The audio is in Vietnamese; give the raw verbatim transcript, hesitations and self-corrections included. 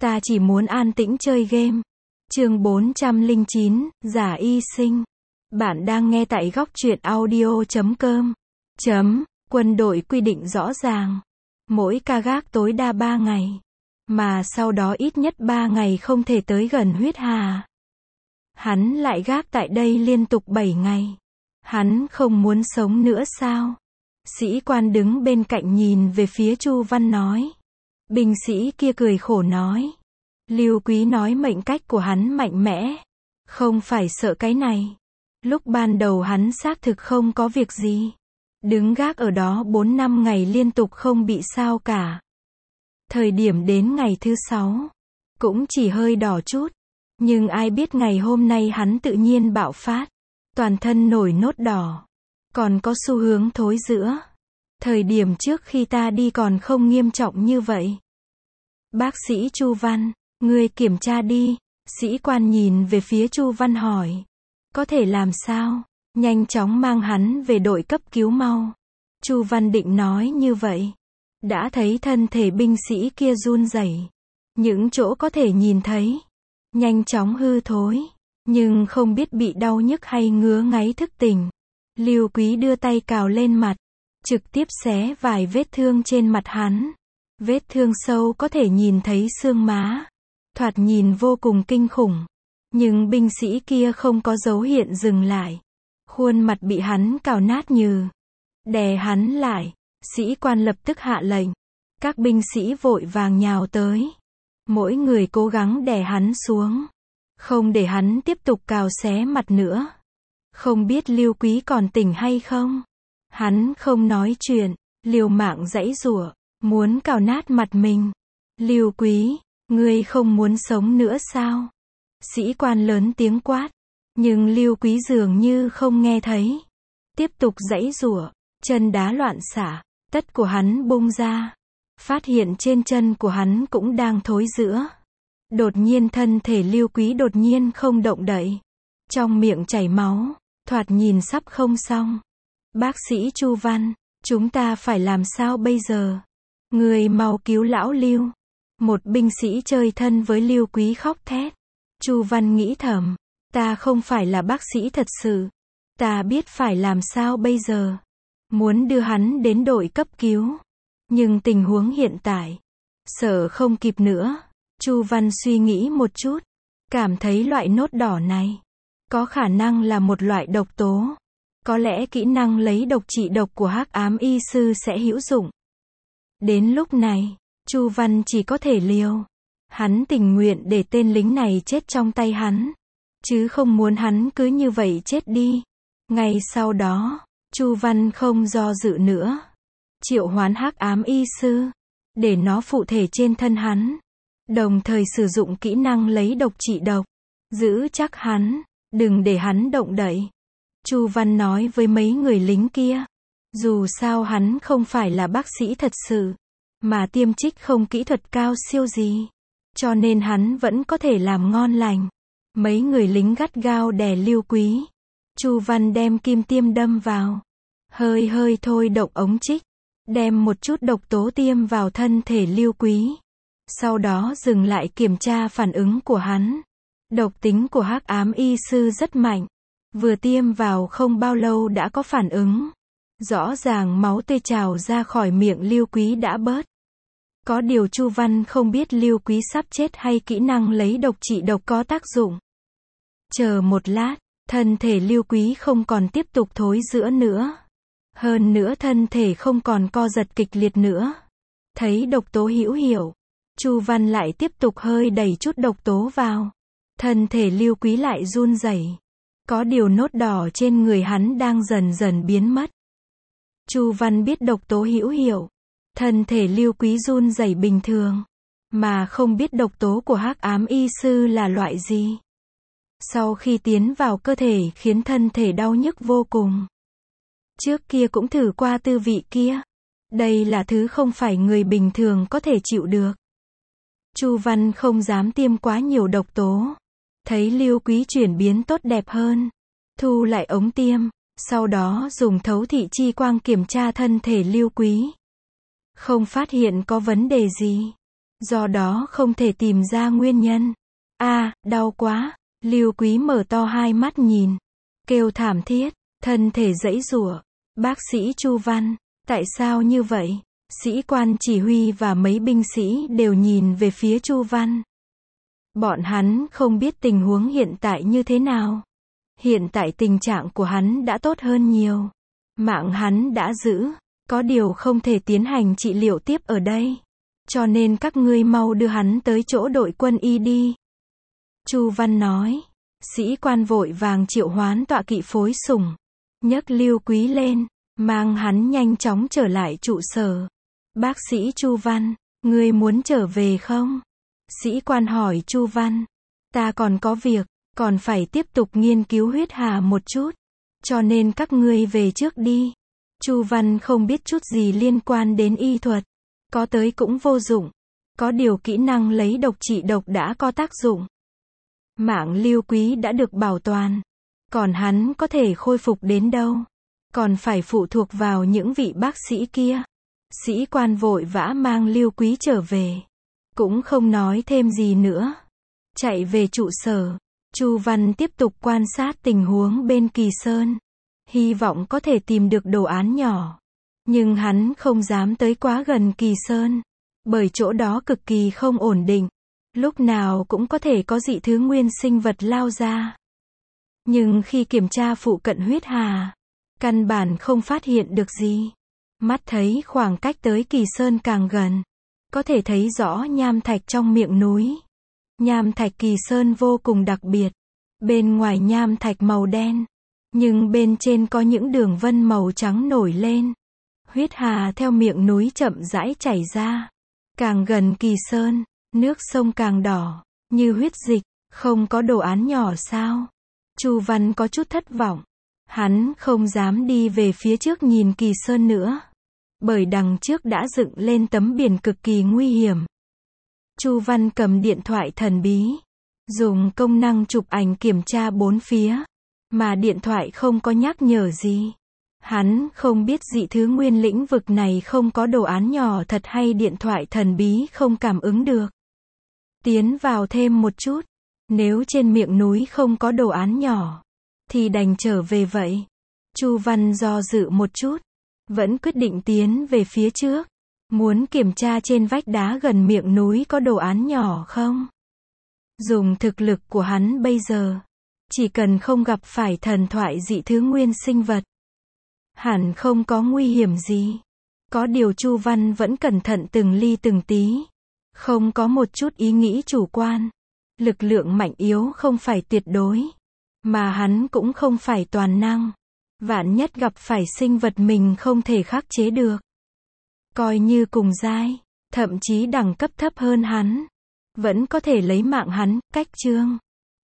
Ta chỉ muốn an tĩnh chơi game. Chương bốn trăm lẻ chín, giả y sinh. Bạn đang nghe tại góc truyện audio chấm com. Chấm, quân đội quy định rõ ràng. Mỗi ca gác tối đa ba ngày. Mà sau đó ít nhất ba ngày không thể tới gần huyết hà. Hắn lại gác tại đây liên tục bảy ngày. Hắn không muốn sống nữa sao? Sĩ quan đứng bên cạnh nhìn về phía Chu Văn nói. Binh sĩ kia cười khổ nói. Lưu Quý nói mệnh cách của hắn mạnh mẽ. Không phải sợ cái này. Lúc ban đầu hắn xác thực không có việc gì. Đứng gác ở đó bốn năm ngày liên tục không bị sao cả. Thời điểm đến ngày thứ sáu. Cũng chỉ hơi đỏ chút. Nhưng ai biết ngày hôm nay hắn tự nhiên bạo phát. Toàn thân nổi nốt đỏ. Còn có xu hướng thối rữa. Thời điểm trước khi ta đi còn không nghiêm trọng như vậy. Bác sĩ Chu Văn, ngươi kiểm tra đi. Sĩ quan nhìn về phía Chu Văn hỏi. Có thể làm sao? Nhanh chóng mang hắn về đội cấp cứu mau. Chu Văn định nói như vậy. Đã thấy thân thể binh sĩ kia run rẩy. Những chỗ có thể nhìn thấy. Nhanh chóng hư thối. Nhưng không biết bị đau nhức hay ngứa ngáy thức tỉnh. Lưu Quý đưa tay cào lên mặt. Trực tiếp xé vài vết thương trên mặt hắn. Vết thương sâu có thể nhìn thấy xương má. Thoạt nhìn vô cùng kinh khủng. Nhưng binh sĩ kia không có dấu hiện dừng lại. Khuôn mặt bị hắn cào nát nhừ. Đè hắn lại. Sĩ quan lập tức hạ lệnh. Các binh sĩ vội vàng nhào tới. Mỗi người cố gắng đè hắn xuống. Không để hắn tiếp tục cào xé mặt nữa. Không biết Lưu Quý còn tỉnh hay không? Hắn không nói chuyện. Liều mạng giãy giụa. Muốn cào nát mặt mình. Lưu Quý, ngươi không muốn sống nữa sao? Sĩ quan lớn tiếng quát. Nhưng Lưu Quý dường như không nghe thấy. Tiếp tục giãy giụa. Chân đá loạn xạ. Tất của hắn bung ra. Phát hiện trên chân của hắn cũng đang thối rữa. Đột nhiên thân thể Lưu Quý đột nhiên không động đậy. Trong miệng chảy máu. Thoạt nhìn sắp không xong. Bác sĩ Chu Văn, chúng ta phải làm sao bây giờ? Người mau cứu lão Lưu. Một binh sĩ chơi thân với Lưu Quý khóc thét. Chu Văn nghĩ thầm. Ta không phải là bác sĩ thật sự. Ta biết phải làm sao bây giờ. Muốn đưa hắn đến đội cấp cứu. Nhưng tình huống hiện tại. Sợ không kịp nữa. Chu Văn suy nghĩ một chút. Cảm thấy loại nốt đỏ này. Có khả năng là một loại độc tố. Có lẽ kỹ năng lấy độc trị độc của Hắc Ám Y Sư sẽ hữu dụng. Đến lúc này, Chu Văn chỉ có thể liều. Hắn tình nguyện để tên lính này chết trong tay hắn. Chứ không muốn hắn cứ như vậy chết đi. Ngay sau đó, Chu Văn không do dự nữa. Triệu hoán Hắc Ám Y Sư. Để nó phụ thể trên thân hắn. Đồng thời sử dụng kỹ năng lấy độc trị độc. Giữ chắc hắn. Đừng để hắn động đậy. Chu Văn nói với mấy người lính kia. Dù sao hắn không phải là bác sĩ thật sự. Mà tiêm trích không kỹ thuật cao siêu gì. Cho nên hắn vẫn có thể làm ngon lành. Mấy người lính gắt gao đè Lưu Quý. Chu Văn đem kim tiêm đâm vào. Hơi hơi thôi động ống trích. Đem một chút độc tố tiêm vào thân thể Lưu Quý. Sau đó dừng lại kiểm tra phản ứng của hắn. Độc tính của Hắc Ám Y Sư rất mạnh. Vừa tiêm vào không bao lâu đã có phản ứng. Rõ ràng máu tươi trào ra khỏi miệng Lưu Quý đã bớt. Có điều Chu Văn không biết Lưu Quý sắp chết hay kỹ năng lấy độc trị độc có tác dụng. Chờ một lát, thân thể Lưu Quý không còn tiếp tục thối rữa nữa. Hơn nữa thân thể không còn co giật kịch liệt nữa. Thấy độc tố hữu hiệu, Chu Văn lại tiếp tục hơi đẩy chút độc tố vào. Thân thể Lưu Quý lại run rẩy. Có điều nốt đỏ trên người hắn đang dần dần biến mất. Chu Văn biết độc tố hữu hiệu. Thân thể Lưu Quý run rẩy bình thường. Mà không biết độc tố của Hắc Ám Y Sư là loại gì. Sau khi tiến vào cơ thể khiến thân thể đau nhức vô cùng. Trước kia cũng thử qua tư vị kia. Đây là thứ không phải người bình thường có thể chịu được. Chu Văn không dám tiêm quá nhiều độc tố. Thấy Lưu Quý chuyển biến tốt đẹp hơn. Thu lại ống tiêm. Sau đó dùng thấu thị chi quang kiểm tra thân thể Lưu Quý. Không phát hiện có vấn đề gì. do đó không thể tìm ra nguyên nhân. A, đau quá. Lưu Quý mở to hai mắt nhìn, kêu thảm thiết, thân thể giãy giụa. Bác sĩ Chu Văn, tại sao như vậy? Sĩ quan chỉ huy và mấy binh sĩ đều nhìn về phía Chu Văn. Bọn hắn không biết tình huống hiện tại như thế nào. Hiện tại tình trạng của hắn đã tốt hơn nhiều. Mạng hắn đã giữ, có điều không thể tiến hành trị liệu tiếp ở đây. Cho nên các ngươi mau đưa hắn tới chỗ đội quân y đi. Chu Văn nói. Sĩ quan vội vàng triệu hoán tọa kỵ phối sủng, nhấc Lưu Quý lên, mang hắn nhanh chóng trở lại trụ sở. Bác sĩ Chu Văn, ngươi muốn trở về không? Sĩ quan hỏi Chu Văn. Ta còn có việc, còn phải tiếp tục nghiên cứu huyết hà một chút, cho nên các ngươi về trước đi. Chu Văn không biết chút gì liên quan đến y thuật, có tới cũng vô dụng. Có điều kỹ năng lấy độc trị độc đã có tác dụng. Mạng Lưu Quý đã được bảo toàn, còn hắn có thể khôi phục đến đâu, còn phải phụ thuộc vào những vị bác sĩ kia. Sĩ quan vội vã mang Lưu Quý trở về, cũng không nói thêm gì nữa. Chạy về trụ sở, Chu Văn tiếp tục quan sát tình huống bên Kỳ Sơn, hy vọng có thể tìm được đồ án nhỏ. Nhưng hắn không dám tới quá gần Kỳ Sơn, bởi chỗ đó cực kỳ không ổn định, lúc nào cũng có thể có dị thứ nguyên sinh vật lao ra. Nhưng khi kiểm tra phụ cận huyết hà, căn bản không phát hiện được gì. Mắt thấy khoảng cách tới Kỳ Sơn càng gần, có thể thấy rõ nham thạch trong miệng núi. Nham thạch Kỳ Sơn vô cùng đặc biệt. Bên ngoài nham thạch màu đen, nhưng bên trên có những đường vân màu trắng nổi lên. Huyết hà theo miệng núi chậm rãi chảy ra. Càng gần Kỳ Sơn, nước sông càng đỏ, như huyết dịch. Không có đồ án nhỏ sao? Chu Văn có chút thất vọng. Hắn không dám đi về phía trước nhìn Kỳ Sơn nữa, bởi đằng trước đã dựng lên tấm biển cực kỳ nguy hiểm. Chu Văn cầm điện thoại thần bí, dùng công năng chụp ảnh kiểm tra bốn phía, mà điện thoại không có nhắc nhở gì. Hắn không biết dị thứ nguyên lĩnh vực này không có đồ án nhỏ thật hay điện thoại thần bí không cảm ứng được. Tiến vào thêm một chút, nếu trên miệng núi không có đồ án nhỏ, thì đành trở về vậy. Chu Văn do dự một chút, vẫn quyết định tiến về phía trước, muốn kiểm tra trên vách đá gần miệng núi có đồ án nhỏ không. Dùng thực lực của hắn bây giờ, chỉ cần không gặp phải thần thoại dị thứ nguyên sinh vật, hẳn không có nguy hiểm gì. Có điều Chu Văn vẫn cẩn thận từng ly từng tí, không có một chút ý nghĩ chủ quan. Lực lượng mạnh yếu không phải tuyệt đối, mà hắn cũng không phải toàn năng. Vạn nhất gặp phải sinh vật mình không thể khắc chế được, coi như cùng giai, thậm chí đẳng cấp thấp hơn hắn, vẫn có thể lấy mạng hắn. Cách chương